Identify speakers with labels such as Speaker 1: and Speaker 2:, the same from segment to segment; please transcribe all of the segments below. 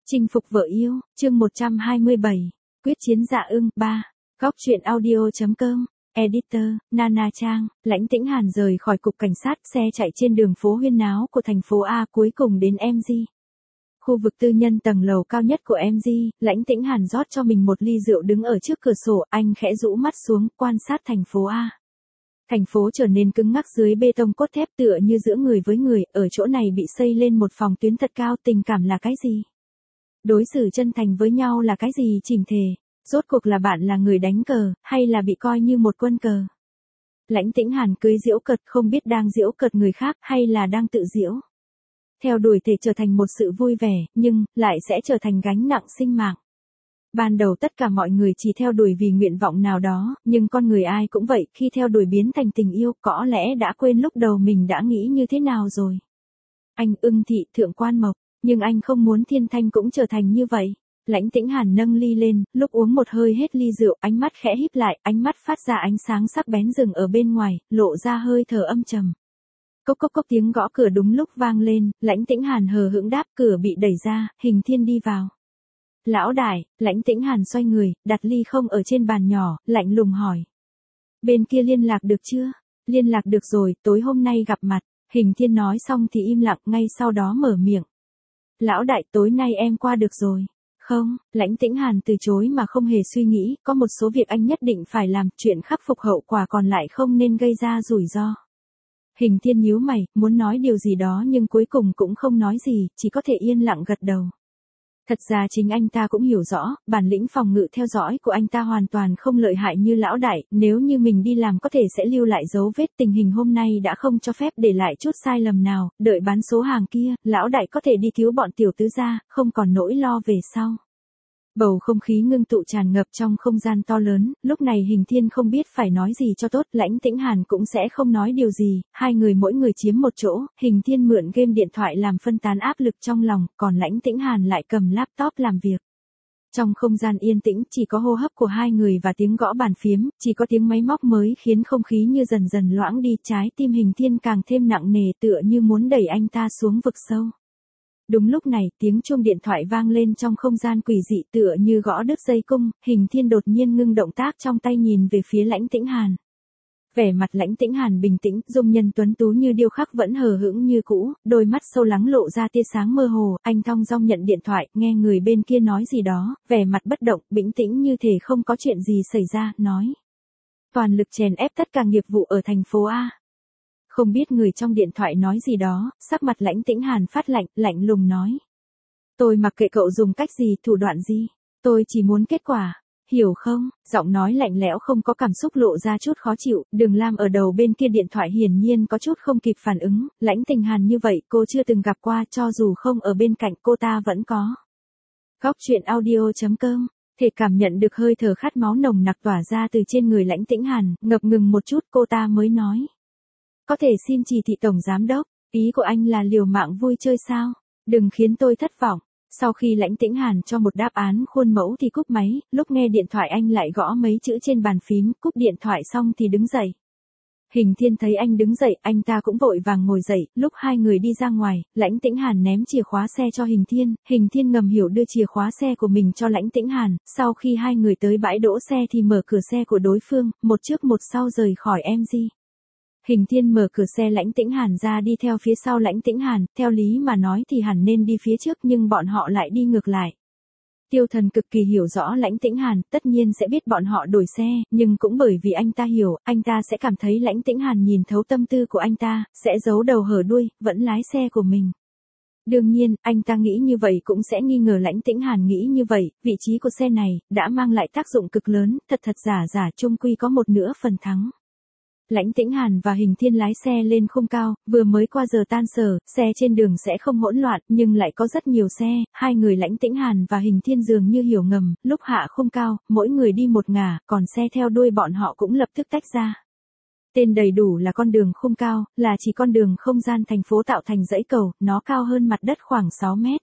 Speaker 1: Chinh phục vợ yêu, chương 127. Quyết chiến dạ ưng 3. Góc truyện audio.com. Editor, Nana Trang. Lãnh Tĩnh Hàn rời khỏi cục cảnh sát, xe chạy trên đường phố huyên náo của thành phố A, cuối cùng đến MG. Khu vực tư nhân tầng lầu cao nhất của MG, Lãnh Tĩnh Hàn rót cho mình một ly rượu đứng ở trước cửa sổ, anh khẽ rũ mắt xuống, quan sát thành phố A. Thành phố trở nên cứng ngắc dưới bê tông cốt thép tựa như giữa người với người, ở chỗ này bị xây lên một phòng tuyến thật cao, tình cảm là cái gì? Đối xử chân thành với nhau là cái gì chỉnh thể? Rốt cuộc là bạn là người đánh cờ, hay là bị coi như một quân cờ? Lãnh Tĩnh Hàn cưới giễu cợt, không biết đang giễu cợt người khác hay là đang tự giễu. Theo đuổi thể trở thành một sự vui vẻ, nhưng lại sẽ trở thành gánh nặng sinh mạng. Ban đầu tất cả mọi người chỉ theo đuổi vì nguyện vọng nào đó, nhưng con người ai cũng vậy, khi theo đuổi biến thành tình yêu, có lẽ đã quên lúc đầu mình đã nghĩ như thế nào rồi. Anh Ưng Thị Thượng Quan Mộc, nhưng anh không muốn Thiên Thanh cũng trở thành như vậy. Lãnh Tĩnh Hàn nâng ly lên, lúc uống một hơi hết ly rượu, ánh mắt khẽ híp lại, ánh mắt phát ra ánh sáng sắc bén dừng ở bên ngoài, lộ ra hơi thở âm trầm. Cốc cốc cốc, tiếng gõ cửa đúng lúc vang lên, Lãnh Tĩnh Hàn hờ hững đáp, cửa bị đẩy ra, Hình Thiên đi vào. Lão đại, Lãnh Tĩnh Hàn xoay người, đặt ly không ở trên bàn nhỏ, lạnh lùng hỏi. Bên kia liên lạc được chưa? Liên lạc được rồi, tối hôm nay gặp mặt. Hình Thiên nói xong thì im lặng, ngay sau đó mở miệng. Lão đại, tối nay em qua được rồi. Không, Lãnh Tĩnh Hàn từ chối mà không hề suy nghĩ, có một số việc anh nhất định phải làm, chuyện khắc phục hậu quả còn lại không nên gây ra rủi ro. Hình Thiên nhíu mày, muốn nói điều gì đó nhưng cuối cùng cũng không nói gì, chỉ có thể yên lặng gật đầu. Thật ra chính anh ta cũng hiểu rõ, bản lĩnh phòng ngự theo dõi của anh ta hoàn toàn không lợi hại như lão đại, nếu như mình đi làm có thể sẽ lưu lại dấu vết, tình hình hôm nay đã không cho phép để lại chút sai lầm nào, đợi bán số hàng kia, lão đại có thể đi cứu bọn tiểu tứ gia, không còn nỗi lo về sau. Bầu không khí ngưng tụ tràn ngập trong không gian to lớn, lúc này Hình Thiên không biết phải nói gì cho tốt, Lãnh Tĩnh Hàn cũng sẽ không nói điều gì, hai người mỗi người chiếm một chỗ, Hình Thiên mượn game điện thoại làm phân tán áp lực trong lòng, còn Lãnh Tĩnh Hàn lại cầm laptop làm việc. Trong không gian yên tĩnh, chỉ có hô hấp của hai người và tiếng gõ bàn phím, chỉ có tiếng máy móc mới khiến không khí như dần dần loãng đi, trái tim Hình Thiên càng thêm nặng nề tựa như muốn đẩy anh ta xuống vực sâu. Đúng lúc này, tiếng chuông điện thoại vang lên trong không gian quỷ dị tựa như gõ đứt dây cung, Hình Thiên đột nhiên ngưng động tác trong tay nhìn về phía Lãnh Tĩnh Hàn. Vẻ mặt Lãnh Tĩnh Hàn bình tĩnh, dung nhân tuấn tú như điêu khắc vẫn hờ hững như cũ, đôi mắt sâu lắng lộ ra tia sáng mơ hồ, anh thong dong nhận điện thoại, nghe người bên kia nói gì đó, vẻ mặt bất động, bình tĩnh như thể không có chuyện gì xảy ra, nói. Toàn lực chèn ép tất cả nghiệp vụ ở thành phố A. Không biết người trong điện thoại nói gì đó, sắc mặt Lãnh Tĩnh Hàn phát lạnh, lạnh lùng nói. Tôi mặc kệ cậu dùng cách gì, thủ đoạn gì, tôi chỉ muốn kết quả, hiểu không? Giọng nói lạnh lẽo không có cảm xúc lộ ra chút khó chịu, Đường Lam ở đầu bên kia điện thoại hiển nhiên có chút không kịp phản ứng, Lãnh Tĩnh Hàn như vậy cô chưa từng gặp qua, cho dù không ở bên cạnh cô ta vẫn có. Góc truyện audio.com. Thể cảm nhận được hơi thở khát máu nồng nặc tỏa ra từ trên người Lãnh Tĩnh Hàn, ngập ngừng một chút cô ta mới nói. Có thể xin chỉ thị tổng giám đốc, ý của anh là liều mạng vui chơi sao? Đừng khiến tôi thất vọng. Sau khi Lãnh Tĩnh Hàn cho một đáp án khuôn mẫu thì cúp máy, lúc nghe điện thoại anh lại gõ mấy chữ trên bàn phím, cúp điện thoại xong thì đứng dậy. Hình Thiên thấy anh đứng dậy, anh ta cũng vội vàng ngồi dậy, lúc hai người đi ra ngoài, Lãnh Tĩnh Hàn ném chìa khóa xe cho Hình Thiên ngầm hiểu đưa chìa khóa xe của mình cho Lãnh Tĩnh Hàn, sau khi hai người tới bãi đỗ xe thì mở cửa xe của đối phương, một trước một sau rời khỏi MG. Hình Thiên mở cửa xe Lãnh Tĩnh Hàn ra đi theo phía sau Lãnh Tĩnh Hàn, theo lý mà nói thì hẳn nên đi phía trước nhưng bọn họ lại đi ngược lại. Tiêu Thần cực kỳ hiểu rõ Lãnh Tĩnh Hàn, tất nhiên sẽ biết bọn họ đổi xe, nhưng cũng bởi vì anh ta hiểu, anh ta sẽ cảm thấy Lãnh Tĩnh Hàn nhìn thấu tâm tư của anh ta, sẽ giấu đầu hở đuôi, vẫn lái xe của mình. Đương nhiên, anh ta nghĩ như vậy cũng sẽ nghi ngờ Lãnh Tĩnh Hàn nghĩ như vậy, vị trí của xe này, đã mang lại tác dụng cực lớn, thật giả chung quy có một nửa phần thắng. Lãnh Tĩnh Hàn và Hình Thiên lái xe lên khung cao, vừa mới qua giờ tan sở, xe trên đường sẽ không hỗn loạn, nhưng lại có rất nhiều xe, hai người Lãnh Tĩnh Hàn và Hình Thiên dường như hiểu ngầm, lúc hạ khung cao, mỗi người đi một ngả, còn xe theo đuôi bọn họ cũng lập tức tách ra. Tên đầy đủ là con đường khung cao, là chỉ con đường không gian thành phố tạo thành dãy cầu, nó cao hơn mặt đất khoảng 6 mét.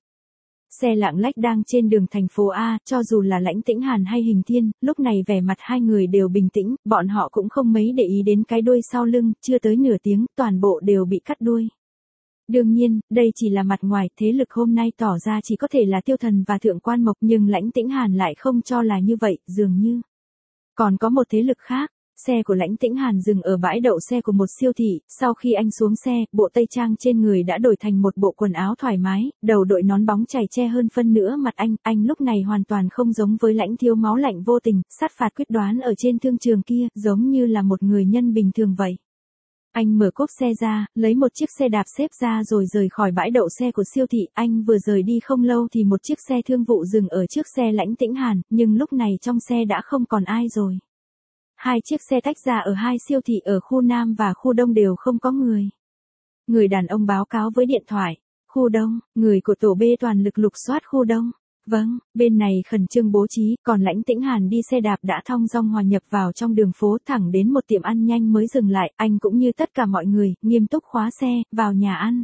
Speaker 1: Xe lạng lách đang trên đường thành phố A, cho dù là Lãnh Tĩnh Hàn hay Hình Thiên, lúc này vẻ mặt hai người đều bình tĩnh, bọn họ cũng không mấy để ý đến cái đuôi sau lưng, chưa tới nửa tiếng, toàn bộ đều bị cắt đuôi. Đương nhiên, đây chỉ là mặt ngoài, thế lực hôm nay tỏ ra chỉ có thể là Tiêu Thần và Thượng Quan Mộc, nhưng Lãnh Tĩnh Hàn lại không cho là như vậy, dường như còn có một thế lực khác. Xe của Lãnh Tĩnh Hàn dừng ở bãi đậu xe của một siêu thị, sau khi anh xuống xe, bộ tây trang trên người đã đổi thành một bộ quần áo thoải mái, đầu đội nón bóng chảy che hơn phân nửa mặt anh lúc này hoàn toàn không giống với Lãnh Thiếu máu lạnh vô tình, sát phạt quyết đoán ở trên thương trường kia, giống như là một người nhân bình thường vậy. Anh mở cốp xe ra, lấy một chiếc xe đạp xếp ra rồi rời khỏi bãi đậu xe của siêu thị, anh vừa rời đi không lâu thì một chiếc xe thương vụ dừng ở trước xe Lãnh Tĩnh Hàn, nhưng lúc này trong xe đã không còn ai rồi. Hai chiếc xe tách ra ở hai siêu thị ở khu Nam và khu Đông đều không có người. Người đàn ông báo cáo với điện thoại. Khu Đông, người của tổ B toàn lực lục soát khu Đông. Vâng, bên này khẩn trương bố trí, còn Lãnh Tĩnh Hàn đi xe đạp đã thong dong hòa nhập vào trong đường phố thẳng đến một tiệm ăn nhanh mới dừng lại, anh cũng như tất cả mọi người, nghiêm túc khóa xe, vào nhà ăn.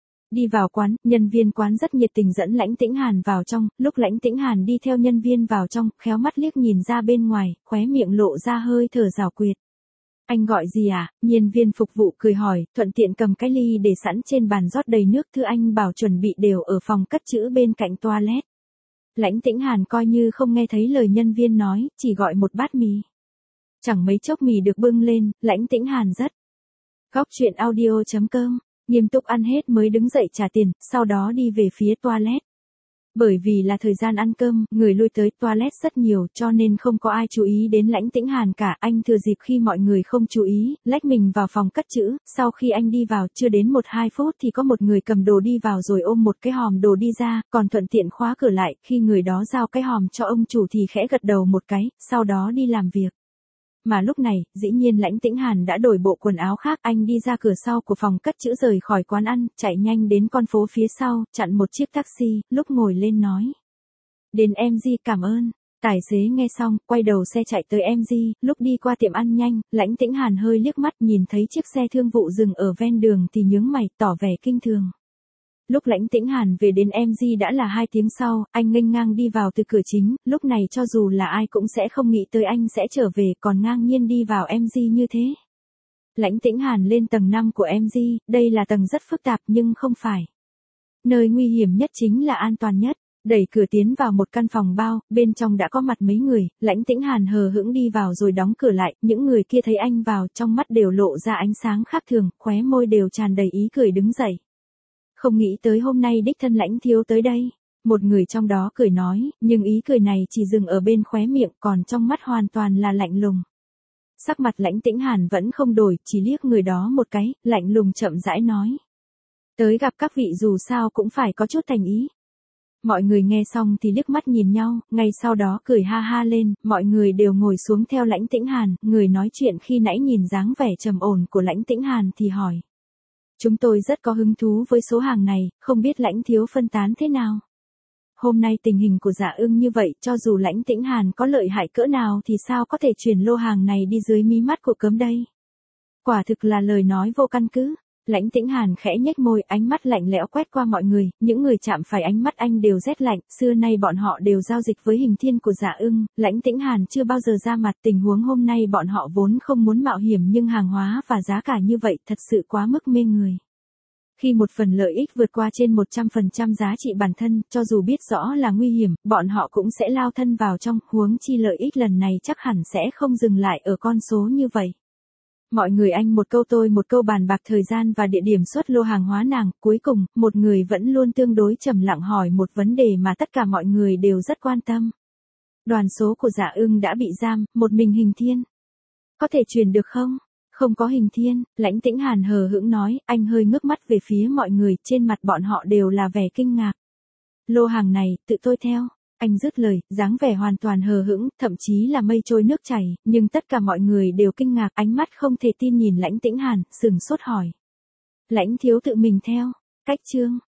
Speaker 1: Đi vào quán, nhân viên quán rất nhiệt tình dẫn Lãnh Tĩnh Hàn vào trong, lúc Lãnh Tĩnh Hàn đi theo nhân viên vào trong, khéo mắt liếc nhìn ra bên ngoài, khóe miệng lộ ra hơi thở giảo quyệt. Anh gọi gì à? Nhân viên phục vụ cười hỏi, thuận tiện cầm cái ly để sẵn trên bàn rót đầy nước, thứ anh bảo chuẩn bị đều ở phòng cất trữ bên cạnh toilet. Lãnh Tĩnh Hàn coi như không nghe thấy lời nhân viên nói, chỉ gọi một bát mì. Chẳng mấy chốc mì được bưng lên, Lãnh Tĩnh Hàn rất. Góc truyện audio.com, nghiêm túc ăn hết mới đứng dậy trả tiền, sau đó đi về phía toilet. Bởi vì là thời gian ăn cơm, người lui tới toilet rất nhiều cho nên không có ai chú ý đến Lãnh Tĩnh Hàn cả. Anh thừa dịp khi mọi người không chú ý, lách mình vào phòng cất trữ, sau khi anh đi vào chưa đến 1-2 phút thì có một người cầm đồ đi vào rồi ôm một cái hòm đồ đi ra, còn thuận tiện khóa cửa lại, khi người đó giao cái hòm cho ông chủ thì khẽ gật đầu một cái, sau đó đi làm việc. Mà lúc này, dĩ nhiên Lãnh Tĩnh Hàn đã đổi bộ quần áo khác, anh đi ra cửa sau của phòng cất trữ rời khỏi quán ăn, chạy nhanh đến con phố phía sau, chặn một chiếc taxi, lúc ngồi lên nói. Đến MG cảm ơn. Tài xế nghe xong, quay đầu xe chạy tới MG, lúc đi qua tiệm ăn nhanh, Lãnh Tĩnh Hàn hơi liếc mắt nhìn thấy chiếc xe thương vụ dừng ở ven đường thì nhướng mày, tỏ vẻ kinh thường. Lúc Lãnh Tĩnh Hàn về đến MG đã là 2 tiếng sau, anh nghênh ngang đi vào từ cửa chính, lúc này cho dù là ai cũng sẽ không nghĩ tới anh sẽ trở về, còn ngang nhiên đi vào MG như thế. Lãnh Tĩnh Hàn lên tầng 5 của MG, đây là tầng rất phức tạp nhưng không phải. Nơi nguy hiểm nhất chính là an toàn nhất. Đẩy cửa tiến vào một căn phòng bao, bên trong đã có mặt mấy người, Lãnh Tĩnh Hàn hờ hững đi vào rồi đóng cửa lại, những người kia thấy anh vào trong mắt đều lộ ra ánh sáng khác thường, khóe môi đều tràn đầy ý cười đứng dậy. Không nghĩ tới hôm nay đích thân Lãnh thiếu tới đây. Một người trong đó cười nói, nhưng ý cười này chỉ dừng ở bên khóe miệng, còn trong mắt hoàn toàn là lạnh lùng. Sắc mặt Lãnh Tĩnh Hàn vẫn không đổi, chỉ liếc người đó một cái, lạnh lùng chậm rãi nói. Tới gặp các vị dù sao cũng phải có chút thành ý. Mọi người nghe xong thì liếc mắt nhìn nhau, ngay sau đó cười ha ha lên, mọi người đều ngồi xuống theo Lãnh Tĩnh Hàn, người nói chuyện khi nãy nhìn dáng vẻ trầm ổn của Lãnh Tĩnh Hàn thì hỏi. Chúng tôi rất có hứng thú với số hàng này, không biết Lãnh thiếu phân tán thế nào. Hôm nay tình hình của Dạ Ưng như vậy, cho dù Lãnh Tĩnh Hàn có lợi hại cỡ nào thì sao có thể chuyển lô hàng này đi dưới mí mắt của cấm đây. Quả thực là lời nói vô căn cứ. Lãnh Tĩnh Hàn khẽ nhếch môi, ánh mắt lạnh lẽo quét qua mọi người, những người chạm phải ánh mắt anh đều rét lạnh, xưa nay bọn họ đều giao dịch với hình thiên của Dạ Ưng, Lãnh Tĩnh Hàn chưa bao giờ ra mặt, tình huống hôm nay bọn họ vốn không muốn mạo hiểm nhưng hàng hóa và giá cả như vậy thật sự quá mức mê người. Khi một phần lợi ích vượt qua trên 100% giá trị bản thân, cho dù biết rõ là nguy hiểm, bọn họ cũng sẽ lao thân vào trong, huống chi lợi ích lần này chắc hẳn sẽ không dừng lại ở con số như vậy. Mọi người anh một câu tôi một câu bàn bạc thời gian và địa điểm xuất lô hàng hóa nàng, cuối cùng, một người vẫn luôn tương đối trầm lặng hỏi một vấn đề mà tất cả mọi người đều rất quan tâm. Đoàn số của Dạ Ưng đã bị giam, một mình Hình Thiên. Có thể truyền được không? Không có Hình Thiên, Lãnh Tĩnh Hàn hờ hững nói, anh hơi ngước mắt về phía mọi người, trên mặt bọn họ đều là vẻ kinh ngạc. Lô hàng này, tự tôi theo. Anh dứt lời, dáng vẻ hoàn toàn hờ hững, thậm chí là mây trôi nước chảy, nhưng tất cả mọi người đều kinh ngạc, ánh mắt không thể tin nhìn Lãnh Tĩnh Hàn, sừng sốt hỏi. Lãnh thiếu tự mình theo, cách chương.